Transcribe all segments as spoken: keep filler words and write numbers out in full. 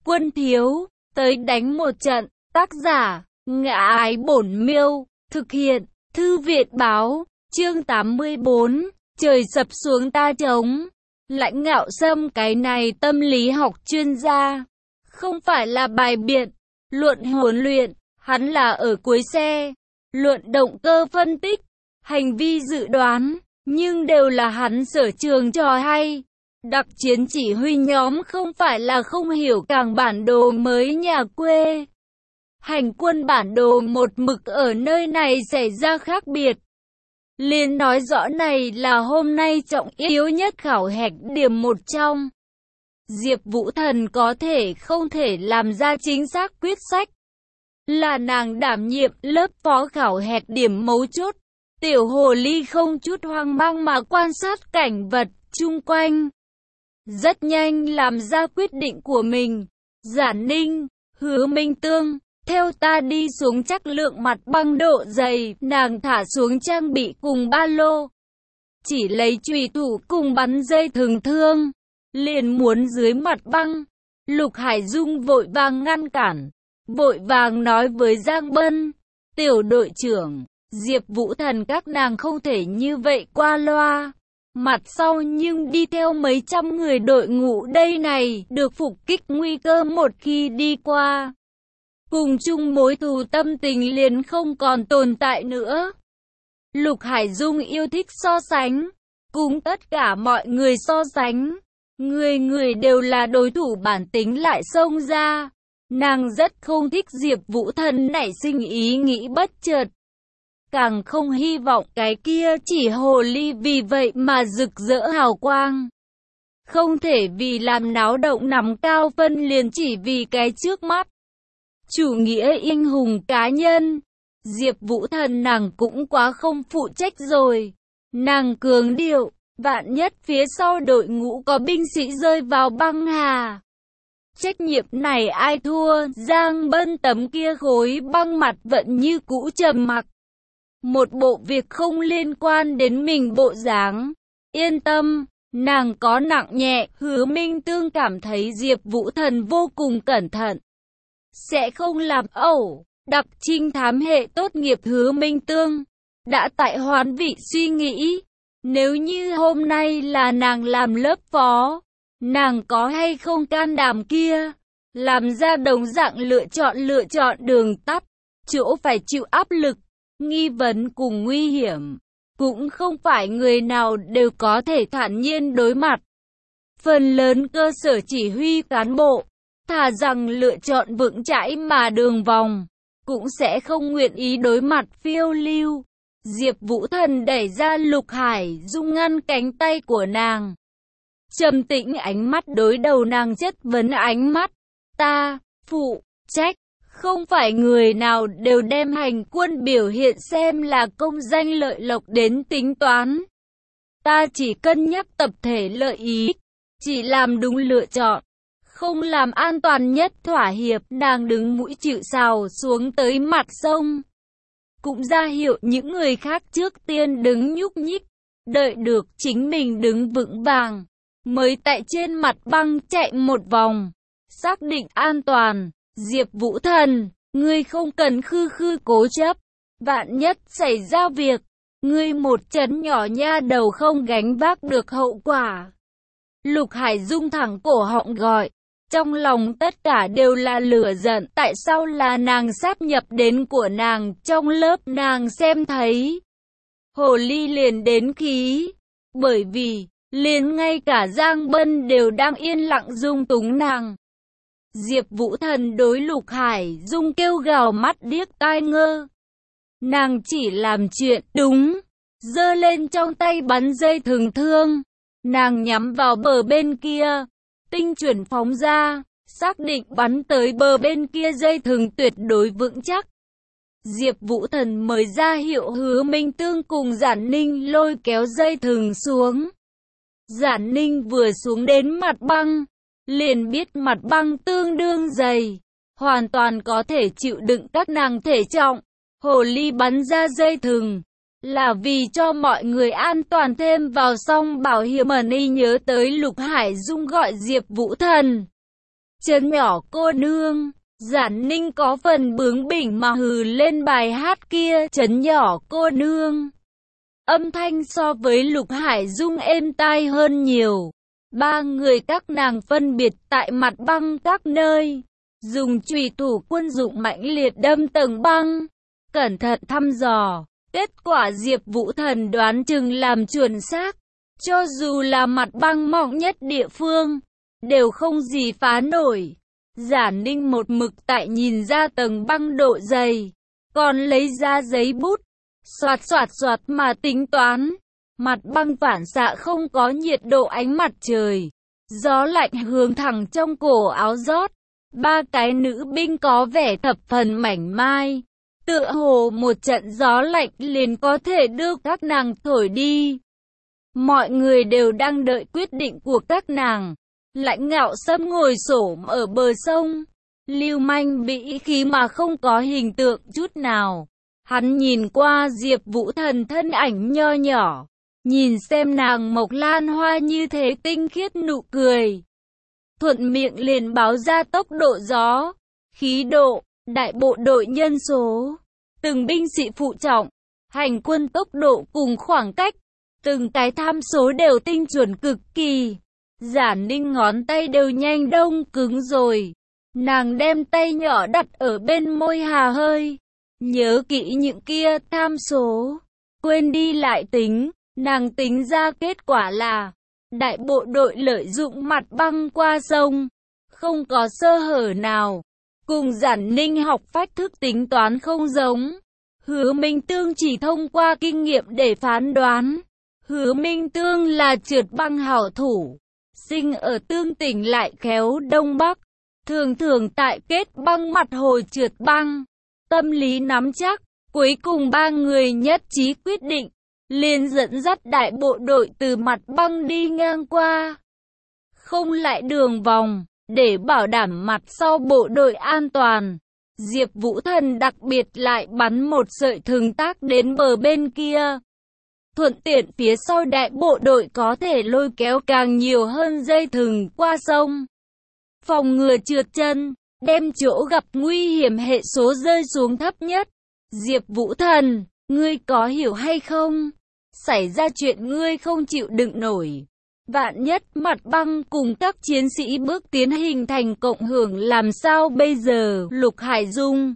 Quân thiếu, tới đánh một trận. Tác giả, Ngã Ái Bổn Miêu. Thực hiện, Thư Viện Báo. Chương tám mươi bốn. Trời sập xuống ta trống. Lãnh Ngạo Sâm cái này tâm lý học chuyên gia. Không phải là bài biện, luận huấn luyện. Hắn là ở cuối xe. Luận động cơ phân tích, hành vi dự đoán. Nhưng đều là hắn sở trường trò hay. Đặc chiến chỉ huy nhóm không phải là không hiểu cảng bản đồ mới nhà quê. Hành quân bản đồ một mực ở nơi này xảy ra khác biệt. Liền nói rõ này là hôm nay trọng yếu nhất khảo hạch điểm một trong. Diệp Vũ Thần có thể không thể làm ra chính xác quyết sách. Là nàng đảm nhiệm lớp phó khảo hạch điểm mấu chốt. Tiểu hồ ly không chút hoang mang mà quan sát cảnh vật chung quanh. Rất nhanh làm ra quyết định của mình. Giản Ninh, Hứa Minh Tương, theo ta đi xuống chắc lượng mặt băng độ dày. Nàng thả xuống trang bị cùng ba lô. Chỉ lấy chùy thủ cùng bắn dây thừng thương. Liền muốn dưới mặt băng. Lục Hải Dung vội vàng ngăn cản. Vội vàng nói với Giang Bân. Tiểu đội trưởng, Diệp Vũ Thần các nàng không thể như vậy qua loa. Mặt sau nhưng đi theo mấy trăm người đội ngũ đây này, được phục kích nguy cơ một khi đi qua. Cùng chung mối thù tâm tình liền không còn tồn tại nữa. Lục Hải Dung yêu thích so sánh, cùng tất cả mọi người so sánh. Người người đều là đối thủ bản tính lại xông ra. Nàng rất không thích Diệp Vũ Thần nảy sinh ý nghĩ bất chợt. Càng không hy vọng cái kia chỉ hồ ly vì vậy mà rực rỡ hào quang. Không thể vì làm náo động nắm cao phân liền chỉ vì cái trước mắt. Chủ nghĩa anh hùng cá nhân. Diệp Vũ Thần nàng cũng quá không phụ trách rồi. Nàng cường điệu, vạn nhất phía sau đội ngũ có binh sĩ rơi vào băng hà. Trách nhiệm này ai thua? Giang Bân tấm kia khối băng mặt vẫn như cũ trầm mặc. Một bộ việc không liên quan đến mình bộ dáng. Yên tâm, nàng có nặng nhẹ. Hứa Minh Tương cảm thấy Diệp Vũ Thần vô cùng cẩn thận. Sẽ không làm ẩu. Đặc trinh thám hệ tốt nghiệp Hứa Minh Tương đã tại hoán vị suy nghĩ. Nếu như hôm nay là nàng làm lớp phó, nàng có hay không can đảm kia, làm ra đồng dạng lựa chọn lựa chọn đường tắt, chỗ phải chịu áp lực, nghi vấn cùng nguy hiểm, cũng không phải người nào đều có thể thản nhiên đối mặt. Phần lớn cơ sở chỉ huy cán bộ, thà rằng lựa chọn vững chãi mà đường vòng, cũng sẽ không nguyện ý đối mặt phiêu lưu. Diệp Vũ Thần đẩy ra Lục Hải Dung ngăn cánh tay của nàng. Trầm tĩnh ánh mắt đối đầu nàng chất vấn ánh mắt. Ta, phụ, trách, không phải người nào đều đem hành quân biểu hiện xem là công danh lợi lộc đến tính toán. Ta chỉ cân nhắc tập thể lợi ích, chỉ làm đúng lựa chọn, không làm an toàn nhất thỏa hiệp. Nàng đứng mũi chịu sào xuống tới mặt sông. Cũng ra hiệu những người khác trước tiên đứng nhúc nhích, đợi được chính mình đứng vững vàng, mới tại trên mặt băng chạy một vòng, xác định an toàn. Diệp Vũ Thần, ngươi không cần khư khư cố chấp, vạn nhất xảy ra việc, ngươi một chấn nhỏ nha đầu không gánh vác được hậu quả. Lục Hải Dung thẳng cổ họng gọi. Trong lòng tất cả đều là lửa giận. Tại sao là nàng sáp nhập đến của nàng? Trong lớp nàng xem thấy hồ ly liền đến khí. Bởi vì liền ngay cả Giang Bân đều đang yên lặng dung túng nàng. Diệp Vũ Thần đối Lục Hải Dung kêu gào mắt điếc tai ngơ. Nàng chỉ làm chuyện đúng, giơ lên trong tay bắn dây thừng thương. Nàng nhắm vào bờ bên kia, tinh chuẩn phóng ra, xác định bắn tới bờ bên kia dây thừng tuyệt đối vững chắc. Diệp Vũ Thần mới ra hiệu Hứa Minh Tương cùng Giản Ninh lôi kéo dây thừng xuống. Giản Ninh vừa xuống đến mặt băng, liền biết mặt băng tương đương dày, hoàn toàn có thể chịu đựng các nàng thể trọng. Hồ ly bắn ra dây thừng là vì cho mọi người an toàn thêm vào song bảo hiểm. Ẩn y nhớ tới Lục Hải Dung gọi Diệp Vũ Thần. Trấn nhỏ cô nương. Giản Ninh có phần bướng bỉnh mà hừ lên bài hát kia, trấn nhỏ cô nương. Âm thanh so với Lục Hải Dung êm tai hơn nhiều. Ba người các nàng phân biệt tại mặt băng các nơi, dùng chùy thủ quân dụng mãnh liệt đâm tầng băng, cẩn thận thăm dò. Kết quả Diệp Vũ Thần đoán chừng làm chuẩn xác, cho dù là mặt băng mỏng nhất địa phương, đều không gì phá nổi. Giản Ninh một mực tại nhìn ra tầng băng độ dày, còn lấy ra giấy bút, xoạt xoạt xoạt mà tính toán. Mặt băng phản xạ không có nhiệt độ ánh mặt trời, gió lạnh hướng thẳng trong cổ áo rót. Ba cái nữ binh có vẻ thập phần mảnh mai, tựa hồ một trận gió lạnh liền có thể đưa các nàng thổi đi. Mọi người đều đang đợi quyết định của các nàng. Lãnh Ngạo Sâm ngồi xổm ở bờ sông, lưu manh bĩ khí mà không có hình tượng chút nào. Hắn nhìn qua Diệp Vũ Thần thân ảnh nho nhỏ, nhìn xem nàng mộc lan hoa như thế tinh khiết nụ cười. Thuận miệng liền báo ra tốc độ gió, khí độ, đại bộ đội nhân số, từng binh sĩ phụ trọng, hành quân tốc độ cùng khoảng cách, từng cái tham số đều tinh chuẩn cực kỳ. Giản Ninh ngón tay đều nhanh đông cứng rồi. Nàng đem tay nhỏ đặt ở bên môi hà hơi. Nhớ kỹ những kia tham số. Quên đi lại tính. Nàng tính ra kết quả là đại bộ đội lợi dụng mặt băng qua sông, không có sơ hở nào. Cùng Giản Ninh học phách thức tính toán không giống. Hứa Minh Tương chỉ thông qua kinh nghiệm để phán đoán. Hứa Minh Tương là trượt băng hảo thủ, sinh ở Tương Tỉnh lại khéo Đông Bắc, thường thường tại kết băng mặt hồ trượt băng. Tâm lý nắm chắc, cuối cùng ba người nhất trí quyết định, liền dẫn dắt đại bộ đội từ mặt băng đi ngang qua, không lại đường vòng, để bảo đảm mặt sau bộ đội an toàn. Diệp Vũ Thần đặc biệt lại bắn một sợi thừng tác đến bờ bên kia, thuận tiện phía sau đại bộ đội có thể lôi kéo càng nhiều hơn dây thừng qua sông, phòng ngừa trượt chân, đem chỗ gặp nguy hiểm hệ số rơi xuống thấp nhất. Diệp Vũ Thần, ngươi có hiểu hay không? Xảy ra chuyện ngươi không chịu đựng nổi. Vạn nhất mặt băng cùng các chiến sĩ bước tiến hình thành cộng hưởng làm sao bây giờ? Lục Hải Dung,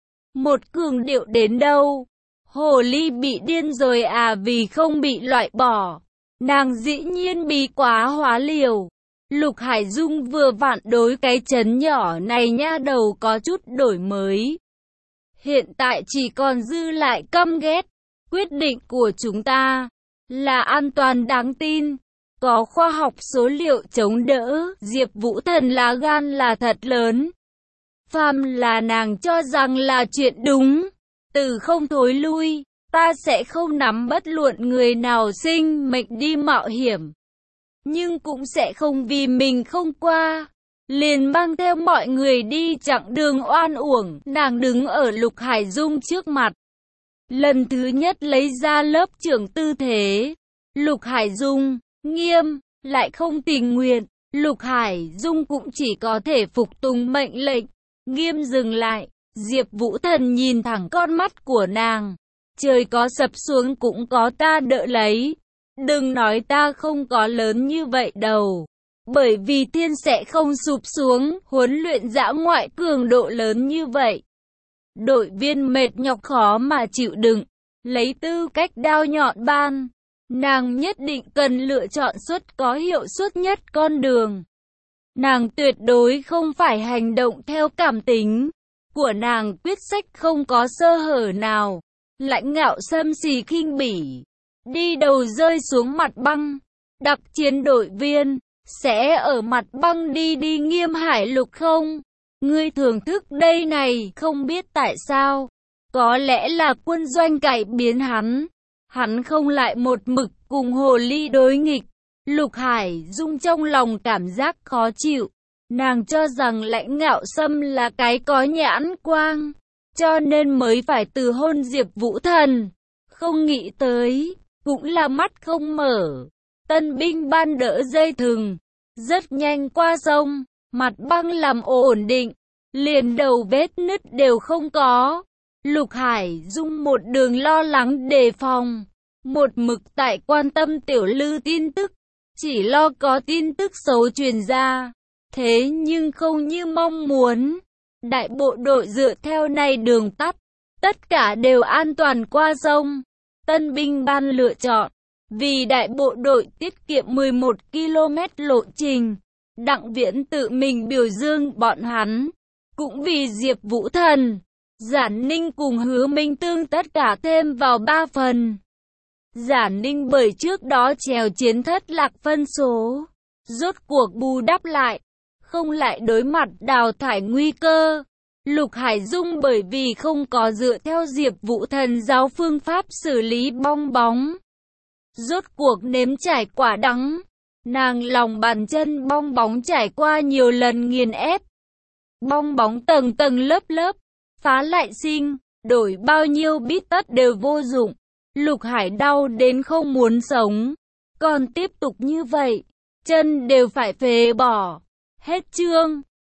một cường điệu đến đâu? Hồ ly bị điên rồi à? Vì không bị loại bỏ, nàng dĩ nhiên bí quá hóa liều. Lục Hải Dung vừa vặn đối cái trấn nhỏ này nha đầu có chút đổi mới. Hiện tại chỉ còn dư lại căm ghét. Quyết định của chúng ta là an toàn đáng tin, có khoa học số liệu chống đỡ. Diệp Vũ Thần lá gan là thật lớn. Phàm là nàng cho rằng là chuyện đúng, từ không thối lui, ta sẽ không nắm bất luận người nào sinh mệnh đi mạo hiểm. Nhưng cũng sẽ không vì mình không qua, liền mang theo mọi người đi chặng đường oan uổng. Nàng đứng ở Lục Hải Dung trước mặt, lần thứ nhất lấy ra lớp trưởng tư thế. Lục Hải Dung, nghiêm, lại không tình nguyện. Lục Hải Dung cũng chỉ có thể phục tùng mệnh lệnh. Nghiêm dừng lại. Diệp Vũ Thần nhìn thẳng con mắt của nàng. Trời có sập xuống cũng có ta đỡ lấy. Đừng nói ta không có lớn như vậy đâu. Bởi vì thiên sẽ không sụp xuống. Huấn luyện dã ngoại cường độ lớn như vậy, đội viên mệt nhọc khó mà chịu đựng. Lấy tư cách đao nhọn ban, nàng nhất định cần lựa chọn suất có hiệu suất nhất con đường. Nàng tuyệt đối không phải hành động theo cảm tính. Của nàng quyết sách không có sơ hở nào. Lãnh Ngạo Sâm xì khinh bỉ, đi đầu rơi xuống mặt băng. Đặc chiến đội viên, sẽ ở mặt băng đi đi Nghiêm Hải Lục không? Ngươi thưởng thức đây này, không biết tại sao. Có lẽ là quân doanh cải biến hắn. Hắn không lại một mực cùng hồ ly đối nghịch. Lục Hải Dung trong lòng cảm giác khó chịu. Nàng cho rằng Lãnh Ngạo Sâm là cái có nhãn quang, cho nên mới phải từ hôn Diệp Vũ Thần. Không nghĩ tới, cũng là mắt không mở. Tân binh ban đỡ dây thừng, rất nhanh qua sông. mặt băng làm ổn định, liền đầu vết nứt đều không có. Lục Hải Dung một đường lo lắng đề phòng, một mực tại quan tâm Tiểu Lư tin tức, chỉ lo có tin tức xấu truyền ra. Thế nhưng không như mong muốn, đại bộ đội dựa theo này đường tắt, tất cả đều an toàn qua sông. Tân binh ban lựa chọn, vì đại bộ đội tiết kiệm mười một ki lô mét lộ trình, Đặng Viễn tự mình biểu dương bọn hắn. Cũng vì Diệp Vũ Thần, Giản Ninh cùng Hứa Minh Tương tất cả thêm vào ba phần. Giản Ninh bởi trước đó chèo chiến thất lạc phân số, rốt cuộc bù đắp lại, không lại đối mặt đào thải nguy cơ. Lục Hải Dung bởi vì không có dựa theo Diệp Vũ Thần giáo phương pháp xử lý bong bóng, rốt cuộc nếm trải quả đắng. Nàng lòng bàn chân bong bóng trải qua nhiều lần nghiền ép, bong bóng tầng tầng lớp lớp, phá lại sinh, đổi bao nhiêu bít tất đều vô dụng. Lục Hải đau đến không muốn sống, còn tiếp tục như vậy, chân đều phải phế bỏ. Hết chương.